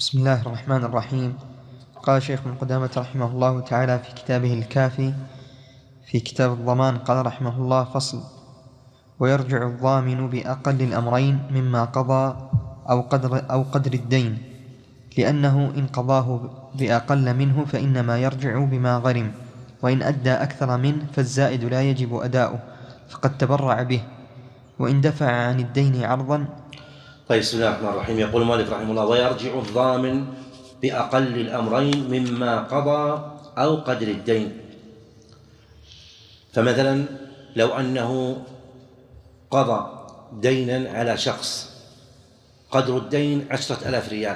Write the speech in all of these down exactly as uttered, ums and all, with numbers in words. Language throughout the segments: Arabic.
بسم الله الرحمن الرحيم. قال شيخ ابن قدامة رحمه الله تعالى في كتابه الكافي في كتاب الضمان، قال رحمه الله: فصل: ويرجع الضامن بأقل الأمرين مما قضى أو قدر, أو قدر الدين، لأنه إن قضاه بأقل منه فإنما يرجع بما غرم، وإن أدى أكثر منه فالزائد لا يجب أداؤه فقد تبرع به، وإن دفع عن الدين عرضا. طيب، بسم الله الرحمن الرحيم. يقول المؤلف رحمه الله: ويرجع الضامن بأقل الأمرين مما قضى أو قدر الدين. فمثلا لو أنه قضى دينا على شخص قدر الدين عشرة ألاف ريال،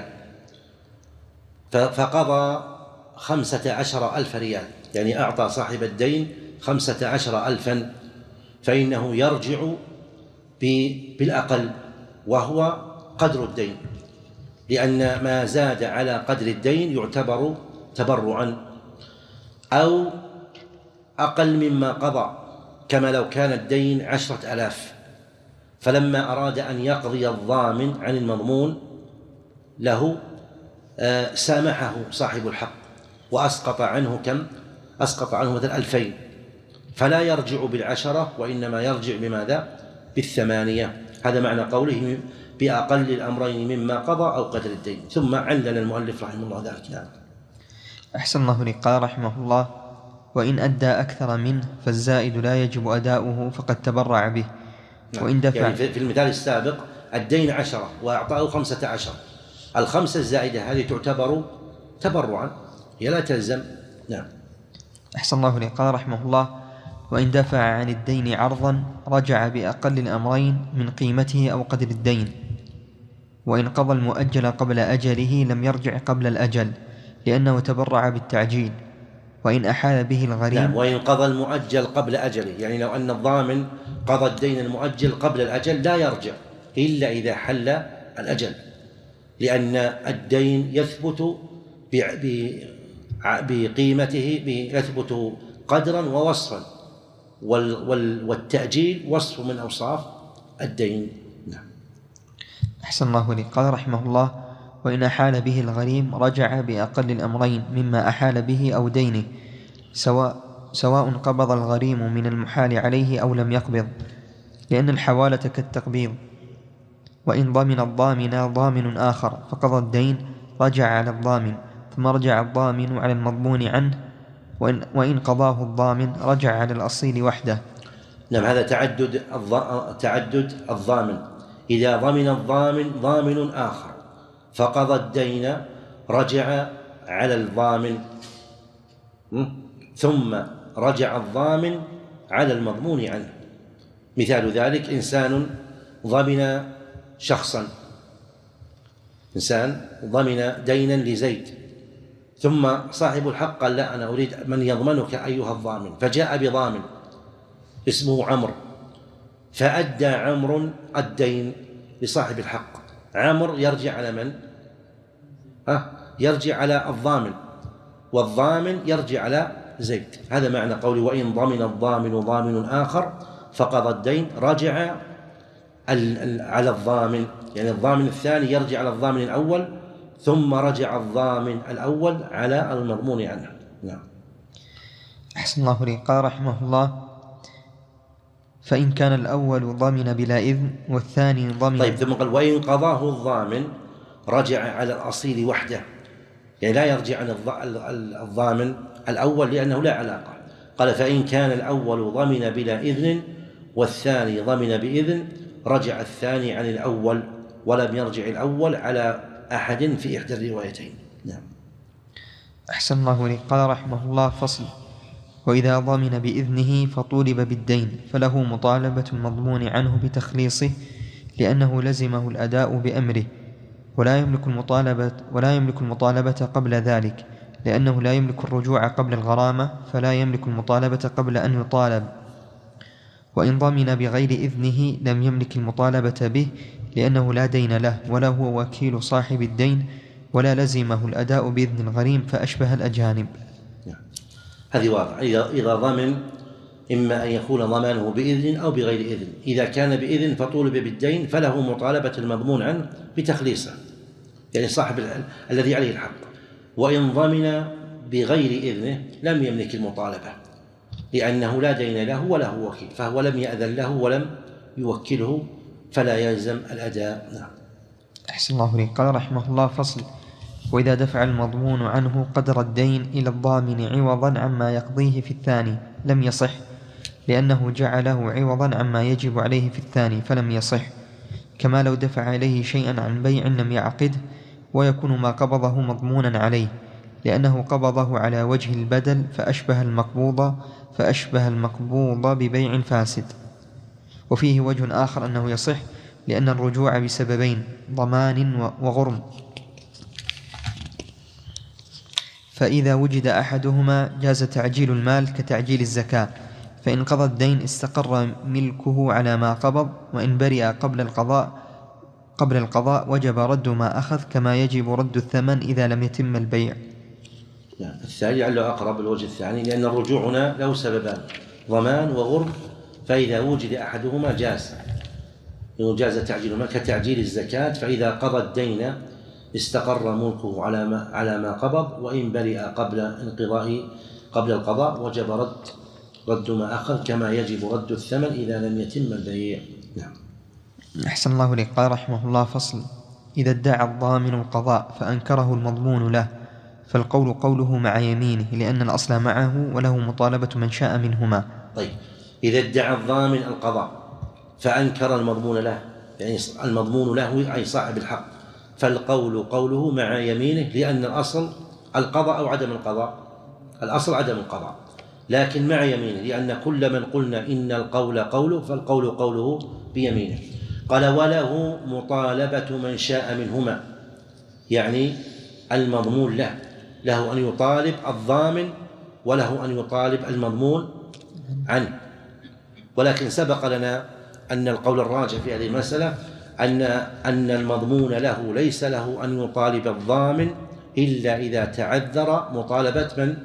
فقضى خمسة عشر ألف ريال، يعني أعطى صاحب الدين خمسة عشر ألفا، فإنه يرجع بالأقل وهو قدر الدين، لأن ما زاد على قدر الدين يعتبر تبرعا، أو أقل مما قضى، كما لو كان الدين عشرة ألاف، فلما أراد أن يقضي الضامن عن المضمون له سامحه صاحب الحق وأسقط عنه كم؟ أسقط عنه مثل ألفين، فلا يرجع بالعشرة وإنما يرجع بماذا؟ بالثمانية. هذا معنى قوله بأقل الأمرين مما قضى أو قدر الدين. ثم علل المؤلف رحمه الله ذلك. نعم. أحسن الله لي. قال رحمه الله: وإن أدى أكثر منه فالزائد لا يجب أداؤه فقد تبرع به. نعم. وإن دفع، يعني في المثال السابق الدين عشرة وأعطاه خمسة عشر، الخمسة الزائدة هذه تعتبر تبرعا، هي لا تلزم. نعم. أحسن الله لي. قال رحمه الله: وإن دفع عن الدين عرضا رجع بأقل الأمرين من قيمته أو قدر الدين، وإن قضى المؤجل قبل أجله لم يرجع قبل الأجل لأنه تبرع بالتعجيل، وإن أحال به الغريم. نعم. وإن قضى المؤجل قبل أجله، يعني لو أن الضامن قضى الدين المؤجل قبل الأجل لا يرجع إلا إذا حل الأجل، لأن الدين يثبت بقيمته، يثبت قدرا ووصفا، والتأجيل وصف من أوصاف الدين. نعم. أحسن الله لي. قال رحمه الله: وإن أحال به الغريم رجع بأقل الأمرين مما أحال به أو دينه، سواء سواء قبض الغريم من المحال عليه أو لم يقبض، لأن الحوالة كالتقبيض. وإن ضمن الضامن ضامن آخر فقضى الدين رجع على الضامن، ثم رجع الضامن على المضمون عنه، وإن, وإن قضاه الضامن رجع على الأصيل وحده. نعم. هذا تعدد تعدد الضامن. إذا ضمن الضامن ضامن آخر فقضى الدين رجع على الضامن، ثم رجع الضامن على المضمون عنه. مثال ذلك: إنسان ضمن شخصا، إنسان ضمن دينا لزيد، ثم صاحب الحق قال: لا، أنا أريد من يضمنك أيها الضامن، فجاء بضامن اسمه عمرو، فأدى عمرو الدين لصاحب الحق. عمرو يرجع على من؟ ها؟ يرجع على الضامن، والضامن يرجع على زيد. هذا معنى قوله: وإن ضمن الضامن ضامن آخر فقضى الدين رجع على الضامن، يعني الضامن الثاني يرجع على الضامن الأول، ثم رجع الضامن الأول على المضمون عنه. نعم. أحسن الله لي. قال رحمه الله: فإن كان الأول ضامن بلا إذن والثاني ضامن. طيب، ثم قال: وإن قضاه الضامن رجع على الأصيل وحده، يعني لا يرجع عن الضامن الأول لأنه لا علاقة. قال: فإن كان الأول ضمن بلا إذن والثاني ضمن بإذن رجع الثاني عن الأول، ولم يرجع الأول على أحد في إحدى الروايتين. نعم. أحسن الله لي. قال رحمه الله: فصل: وإذا ضمن بإذنه فطولب بالدين فله مطالبة المضمون عنه بتخليصه، لأنه لزمه الأداء بأمره، ولا يملك المطالبة ولا يملك المطالبة قبل ذلك، لأنه لا يملك الرجوع قبل الغرامة، فلا يملك المطالبة قبل أن يطالب. وإن ضمن بغير إذنه لم يملك المطالبة به، لأنه لا دين له ولا هو وكيل صاحب الدين، ولا لزمه الأداء بإذن الغريم، فأشبه الأجانب. هذه واضح. إذا ضمن إما أن يكون ضمانه بإذن أو بغير إذن. إذا كان بإذن فطولب بالدين فله مطالبة المضمون عنه بتخليصه، يعني صاحب ال... الذي عليه الحق. وإن ضمن بغير إذنه لم يملك المطالبة، لأنه لا دين له وله وكيل، فهو لم يأذن له ولم يوكله، فلا يلزم الأداء. نعم. أحسن الله إليك. قال رحمه الله: فصل: وإذا دفع المضمون عنه قدر الدين إلى الضامن عوضا عما يقضيه في الثاني لم يصح، لأنه جعله عوضا عما يجب عليه في الثاني فلم يصح، كما لو دفع إليه شيئا عن بيع لم يعقده، ويكون ما قبضه مضمونا عليه، لأنه قبضه على وجه البدل فأشبه المقبوض فأشبه المقبوض ببيع فاسد. وفيه وجه آخر أنه يصح، لأن الرجوع بسببين: ضمان وغرم، فإذا وجد أحدهما جاز تعجيل المال كتعجيل الزكاة، فإن قضى الدين استقر ملكه على ما قبض، وإن برئ قبل القضاء قبل القضاء وجب رد ما أخذ، كما يجب رد الثمن إذا لم يتم البيع. الثاني لعله أقرب الوجه الثاني، لأن الرجوع هنا له سببان: ضمان وغرم، فإذا وجد أحدهما جاز جاز تعجيل المال كتعجيل الزكاة، فإذا قضى الدين استقر ملكه على ما على ما قبض، وإن برئ قبل انقضاء قبل القضاء وجب رد رد ما أخذ، كما يجب رد الثمن إذا لم يتم البيع. نعم. أحسن الله إليك. قال رحمه الله: فصل: إذا ادعى الضامن القضاء فأنكره المضمون له، فالقول قوله مع يمينه، لأن الأصل معه وله مطالبة من شاء منهما. طيب، إذا ادعى الضامن القضاء فأنكر المضمون له، يعني المضمون له أي صاحب الحق، فالقول قوله مع يمينه، لأن الأصل القضاء أو عدم القضاء، الأصل عدم القضاء، لكن مع يمينه، لأن كل من قلنا إن القول قوله فالقول قوله بيمينه. قال: وله مطالبة من شاء منهما، يعني المضمون له له أن يطالب الضامن وله أن يطالب المضمون عنه. ولكن سبق لنا أن القول الراجح في هذه المسألة أن أن المضمون له ليس له أن يطالب الضامن إلا إذا تعذر مطالبة من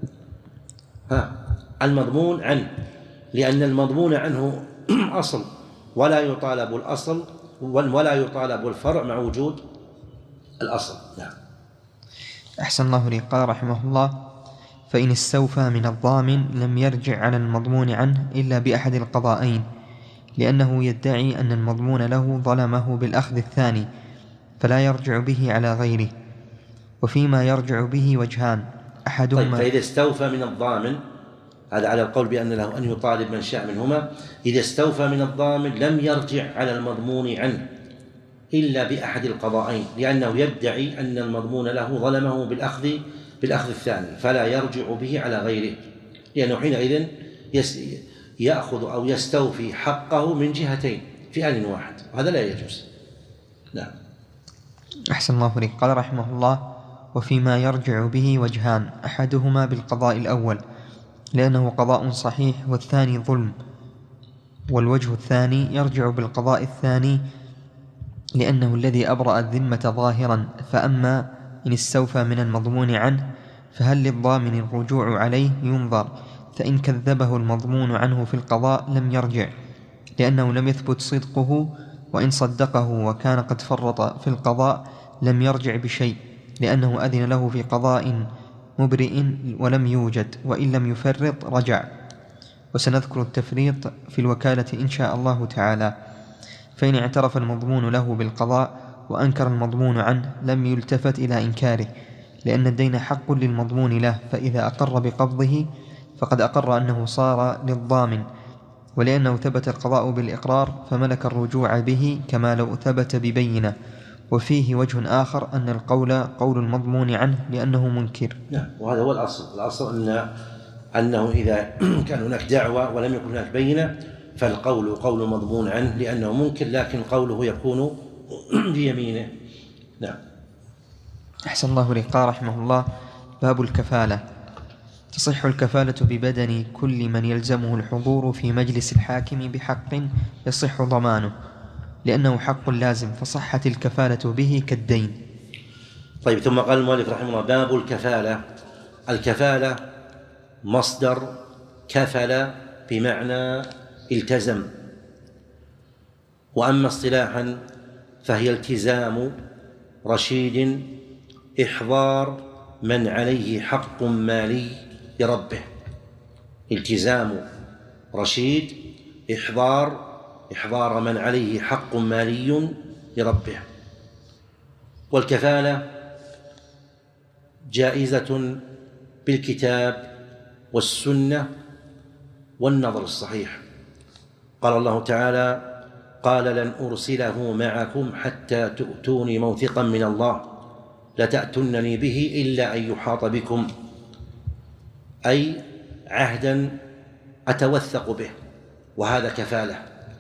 ها المضمون عنه، لأن المضمون عنه أصل، ولا يطالب الأصل ولا يطالب الفرع مع وجود الأصل. نعم. أحسن الله إليك. قال رحمه الله: فإن استوفى من الضامن لم يرجع على المضمون عنه إلا بأحد القضائين، لأنه يدعي أن المضمون له ظلمه بالأخذ الثاني، فلا يرجع به على غيره. وفيما يرجع به وجهان: أحدهما طيب، فإذا استوفى من الضامن، هذا على القول بأن له أن يطالب من شاء منهما، إذا استوفى من الضامن لم يرجع على المضمون عنه إلا بأحد القضائين، لأنه يدعي أن المضمون له ظلمه بالأخذ بالأخذ الثاني، فلا يرجع به على غيره، لأنه حينئذ يأخذ أو يستوفي حقه من جهتين في آن واحد، وهذا لا يجوز. نعم. أحسن الله إليك. قال رحمه الله: وفيما يرجع به وجهان: أحدهما بالقضاء الأول، لأنه قضاء صحيح، والثاني ظلم. والوجه الثاني يرجع بالقضاء الثاني، لأنه الذي أبرأ الذمة ظاهرا. فأما إن استوفى من المضمون عنه فهل للضامن الرجوع عليه؟ ينظر، فإن كذبه المضمون عنه في القضاء لم يرجع، لأنه لم يثبت صدقه، وإن صدقه وكان قد فرط في القضاء لم يرجع بشيء، لأنه أذن له في قضاء مبرئ ولم يوجد، وإن لم يفرط رجع. وسنذكر التفريط في الوكالة إن شاء الله تعالى. فإن اعترف المضمون له بالقضاء وأنكر المضمون عنه لم يلتفت إلى إنكاره، لأن الدين حق للمضمون له، فإذا أقر بقبضه فقد أقر أنه صار للضامن، ولأنه ثبت القضاء بالإقرار فملك الرجوع به كما لو ثبت ببينة. وفيه وجه آخر أن القول قول المضمون عنه لأنه منكر. نعم، وهذا هو الأصل. الأصل أن أنه إذا كان هناك دعوة ولم يكن هناك بينة فالقول قول المضمون عنه لأنه منكر، لكن قوله يكون بيمينه. نعم. أحسن الله إليك. قال رحمه الله: باب الكفالة. تصح الكفالة ببدن كل من يلزمه الحضور في مجلس الحاكم بحق يصح ضمانه، لأنه حق لازم، فصحت الكفالة به كالدين. طيب، ثم قال المؤلف رحمه الله: باب الكفالة. الكفالة مصدر كفل بمعنى التزم، وأما اصطلاحا فهي التزام رشيد إحضار من عليه حق مالي لربه. التزام رشيد إحضار إحضار من عليه حق مالي لربه. والكفالة جائزة بالكتاب والسنة والنظر الصحيح. قال الله تعالى: قال لن أرسله معكم حتى تؤتوني موثقا من الله لتأتونني به إلا أن يحاط بكم، أي عهدا أتوثق به، وهذا كفالة.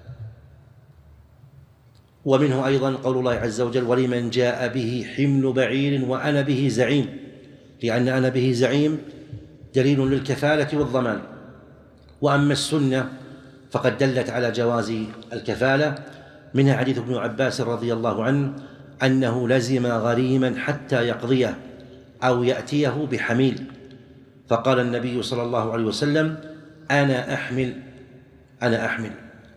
ومنه أيضا قول الله عز وجل: ولمن جاء به حمل بعير وأنا به زعيم، لأن أنا به زعيم دليل للكفالة والضمان. وأما السنة فقد دلت على جواز الكفالة، منها حديث ابن عباس رضي الله عنه أنه لزم غريما حتى يقضيه أو يأتيه بحميل، فقال النبي صلى الله عليه وسلم: أنا أحمل أنا أحمل.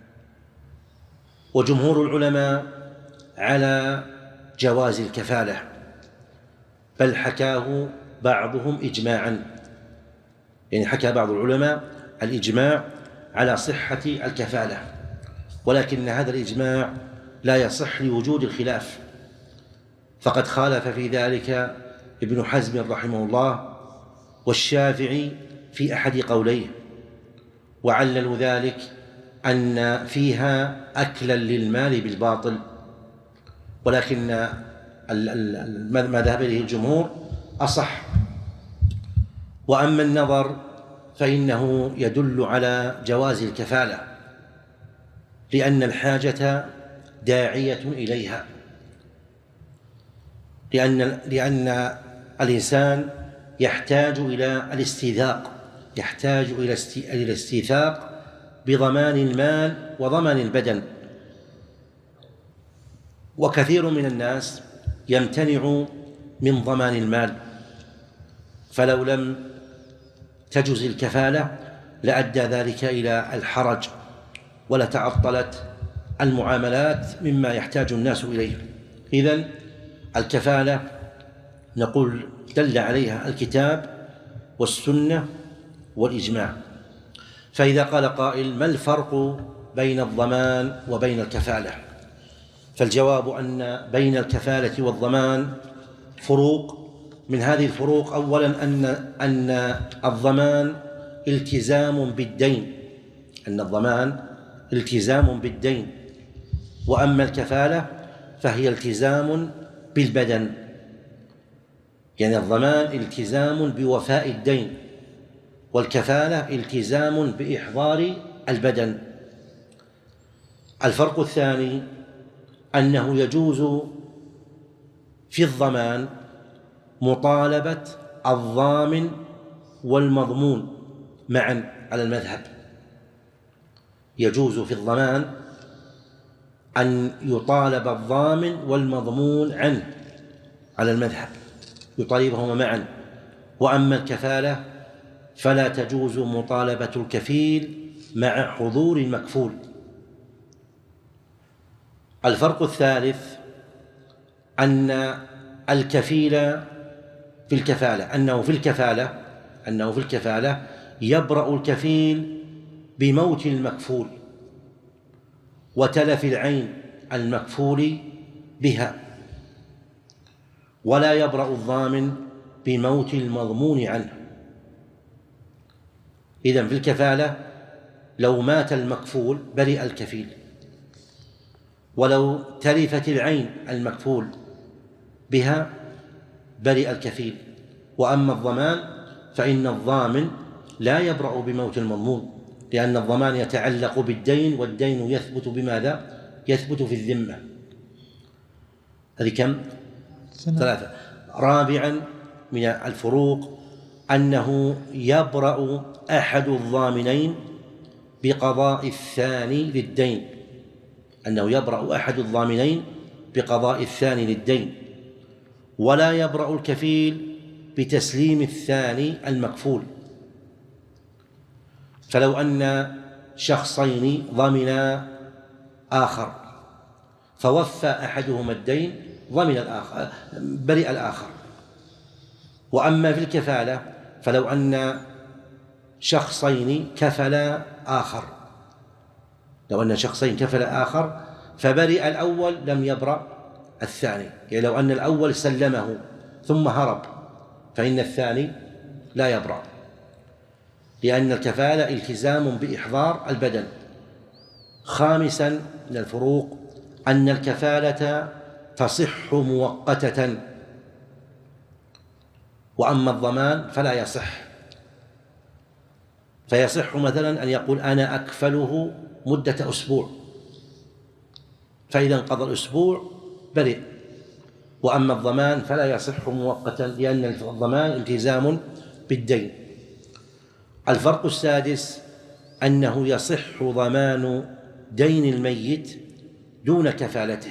وجمهور العلماء على جواز الكفالة، بل حكاه بعضهم إجماعا، يعني حكى بعض العلماء الإجماع على صحة الكفالة، ولكن هذا الإجماع لا يصح لوجود الخلاف، فقد خالف في ذلك ابن حزم رحمه الله والشافعي في أحد قوليه، وعللوا ذلك أن فيها أكلا للمال بالباطل، ولكن ما ذهب إليه الجمهور أصح. وأما النظر فإنه يدل على جواز الكفالة، لأن الحاجة داعية إليها، لأن لأن الإنسان يحتاج إلى الاستيثاق يحتاج إلى الاستيثاق بضمان المال وضمان البدن. وكثير من الناس يمتنع من ضمان المال، فلو لم تجز الكفالة لأدى ذلك إلى الحرج ولتعطلت المعاملات مما يحتاج الناس إليه. إذن الكفالة نقول دل عليها الكتاب والسنة والإجماع. فإذا قال قائل: ما الفرق بين الضمان وبين الكفالة؟ فالجواب أن بين الكفالة والضمان فروق. من هذه الفروق أولا أن أن الضمان التزام بالدين أن الضمان التزام بالدين وأما الكفالة فهي التزام بالبدن، يعني الضمان التزام بوفاء الدين، والكفالة التزام بإحضار البدن. الفرق الثاني أنه يجوز في الضمان مطالبة الضامن والمضمون معا على المذهب. يجوز في الضمان أن يطالب الضامن والمضمون عنه على المذهب، يطالبهما معا. وأما الكفالة فلا تجوز مطالبة الكفيل مع حضور المكفول. الفرق الثالث أن الكفيل في الكفالة أنه في الكفالة أنه في الكفالة يبرأ الكفيل بموت المكفول وتلف العين المكفول بها، ولا يبرأ الضامن بموت المضمون عنه. إذن في الكفالة لو مات المكفول برئ الكفيل، ولو تلفت العين المكفول بها برئ الكفيل. وأما الضمان فإن الضامن لا يبرأ بموت المضمون، لأن الضمان يتعلق بالدين، والدين يثبت بماذا؟ يثبت في الذمة. هذه كم؟ ثلاثة. رابعا من الفروق أنه يبرأ أحد الضامنين بقضاء الثاني للدين أنه يبرأ أحد الضامنين بقضاء الثاني للدين، ولا يبرأ الكفيل بتسليم الثاني المكفول. فلو أن شخصين ضمنا آخر فوفى أحدهما الدين ضمن الآخر، برئ الآخر. وأما في الكفالة فلو أن شخصين كفلا آخر، لو أن شخصين كفلا آخر فبرئ الأول لم يبرأ الثاني، يعني لو أن الأول سلمه ثم هرب فإن الثاني لا يبرأ، لأن الكفالة التزام بإحضار البدن. خامسا من الفروق أن الكفالة تصح مؤقتة، وأما الضمان فلا يصح. فيصح مثلا أن يقول أنا أكفله مدة أسبوع، فإذا انقضى الأسبوع برئ. وأما الضمان فلا يصح مؤقتا، لأن الضمان التزام بالدين. الفرق السادس أنه يصح ضمان دين الميت دون كفالته،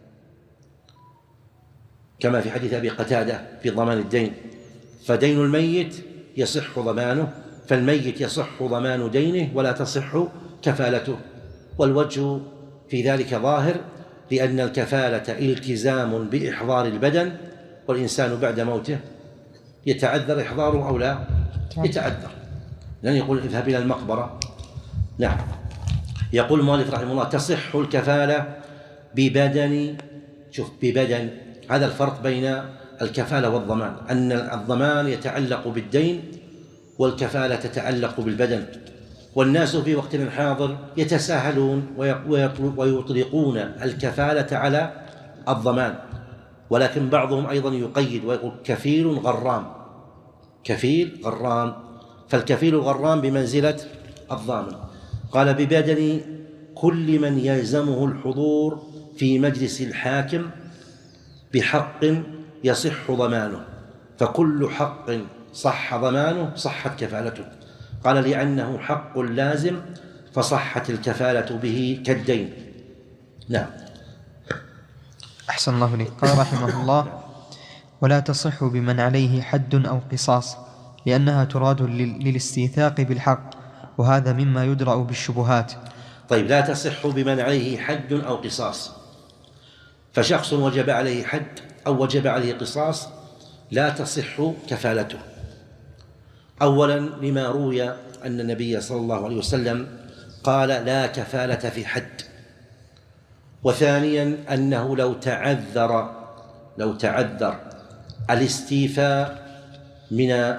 كما في حديث أبي قتادة في ضمان الدين، فدين الميت يصح ضمانه، فالميت يصح ضمان دينه ولا تصح كفالته. والوجه في ذلك ظاهر، لأن الكفالة التزام بإحضار البدن، والإنسان بعد موته يتعذر إحضاره أو لا يتعذر، لأن يقول اذهب إلى المقبرة. نعم. يقول المؤلف رحمه الله تصح الكفالة ببدن، شوف ببدن، هذا الفرق بين الكفالة والضمان، أن الضمان يتعلق بالدين والكفالة تتعلق بالبدن. والناس في وقتنا الحاضر يتساهلون ويطلقون الكفالة على الضمان، ولكن بعضهم أيضا يقيد ويقول كفيل غرام، كفيل غرام، فالكفيل الغرام بمنزلة الضامن. قال ببدن كل من يلزمه الحضور في مجلس الحاكم بحق يصح ضمانه، فكل حق صح ضمانه صحت كفالته. قال لأنه حق لازم فصحت الكفالة به كالدين. نعم. أحسن الله إليك. قال رحمه الله ولا تصح بمن عليه حد أو قصاص، لأنها تراد للاستيثاق بالحق، وهذا مما يدرأ بالشبهات. طيب، لا تصح بمن عليه حد أو قصاص، فشخص وجب عليه حد أو وجب عليه قصاص لا تصح كفالته. أولا لما روي أن النبي صلى الله عليه وسلم قال لا كفالة في حد. وثانيا أنه لو تعذر لو تعذر الاستيفاء من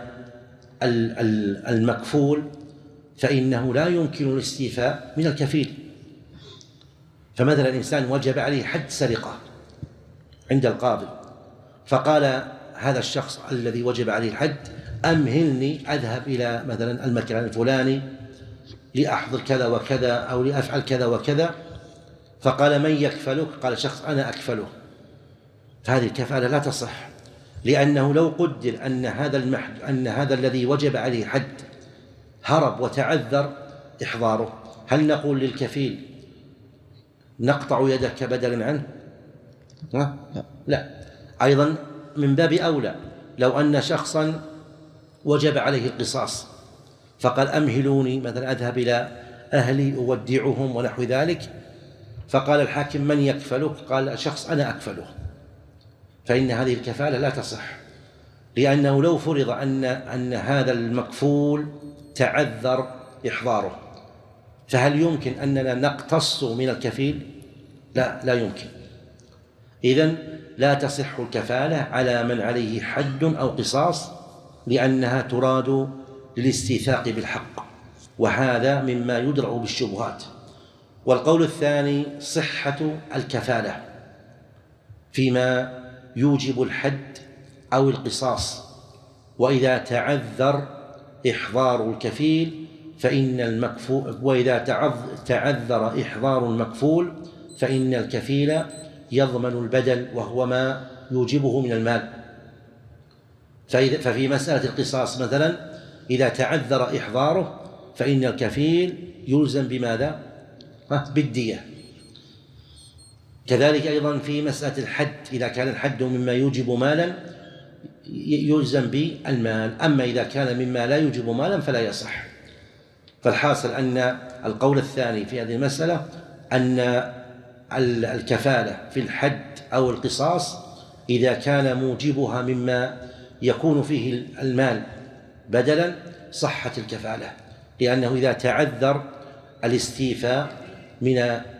المكفول فإنه لا يمكن الاستيفاء من الكفيل. فمثلا الإنسان وجب عليه حد سرقة عند القاضي، فقال هذا الشخص الذي وجب عليه الحد أمهلني أذهب إلى مثلا المكان الفلاني لأحضر كذا وكذا أو لأفعل كذا وكذا، فقال من يكفلك؟ قال شخص أنا أكفله، فهذه الكفالة لا تصح، لأنه لو قدر أن هذا المحد أن هذا الذي وجب عليه حد هرب وتعذر إحضاره، هل نقول للكفيل نقطع يدك بدلا عنه؟ لا. لا. أيضا من باب أولى لو أن شخصا وجب عليه القصاص فقال أمهلوني مثلا أذهب إلى أهلي أودعهم ونحو ذلك، فقال الحاكم من يكفلك؟ قال شخص أنا أكفله، فإن هذه الكفالة لا تصح، لأنه لو فرض أن أن هذا المكفول تعذر إحضاره فهل يمكن أننا نقتص من الكفيل؟ لا، لا يمكن. إذن لا تصح الكفالة على من عليه حد أو قصاص، لأنها تراد للاستيثاق بالحق، وهذا مما يدرأ بالشبهات. والقول الثاني صحة الكفالة فيما يوجب الحد أو القصاص، وإذا تعذر إحضار الكفيل فإن المكفول وإذا تعذر إحضار المكفول فإن الكفيل يضمن البدل وهو ما يوجبه من المال. ففي مسألة القصاص مثلا إذا تعذر إحضاره فإن الكفيل يلزم بماذا؟ بالدية. كذلك أيضا في مسألة الحد إذا كان الحد مما يوجب مالا يلزم بالمال، أما إذا كان مما لا يوجب مالا فلا يصح. فالحاصل أن القول الثاني في هذه المسألة أن الكفالة في الحد أو القصاص إذا كان موجبها مما يكون فيه المال بدلا صحت الكفالة، لأنه إذا تعذر الاستيفاء من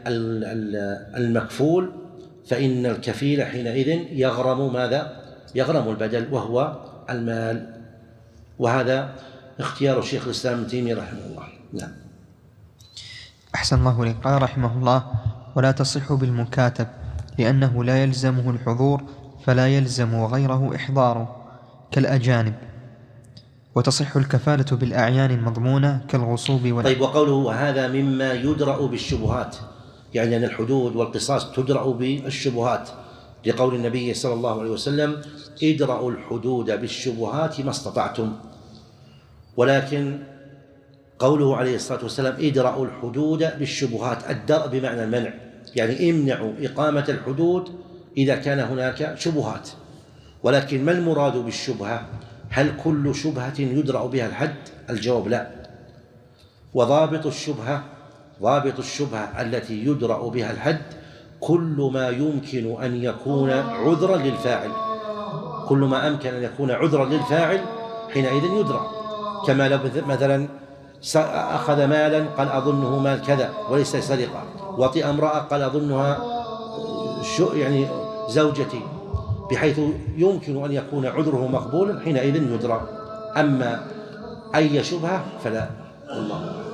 المكفول فإن الكفيل حينئذ يغرم ماذا؟ يغرم البدل وهو المال. وهذا اختيار شيخ الإسلام ابن تيمية رحمه الله. نعم. أحسن الله إليك. قال رحمه الله: ولا تصح بالمكاتب لأنه لا يلزمه الحضور فلا يلزم غيره إحضاره كالأجانب، وتصح الكفالة بالأعيان المضمونة كالغصوب وال... طيب، وقوله وهذا مما يدرأ بالشبهات، يعني أن الحدود والقصاص تدرأ بالشبهات، لقول النبي صلى الله عليه وسلم: ادرأوا الحدود بالشبهات ما استطعتم. ولكن قوله عليه الصلاة والسلام ادرأوا الحدود بالشبهات، الدرء بمعنى المنع، يعني امنعوا إقامة الحدود إذا كان هناك شبهات. ولكن ما المراد بالشبهة؟ هل كل شبهة يدرأ بها الحد؟ الجواب لا. وضابط الشبهة ضابط الشبهة التي يدرأ بها الحد كل ما يمكن أن يكون عذرا للفاعل، كل ما أمكن أن يكون عذرا للفاعل حينئذ يدرأ. كما لو مثلا أخذ مالا قال أظنه مال كذا وليس سرقة، وطئ امرأة قال أظنها شو يعني زوجتي، بحيث يمكن أن يكون عذره مقبولا حينئذ يدرأ. أما أي شبهة فلا. الله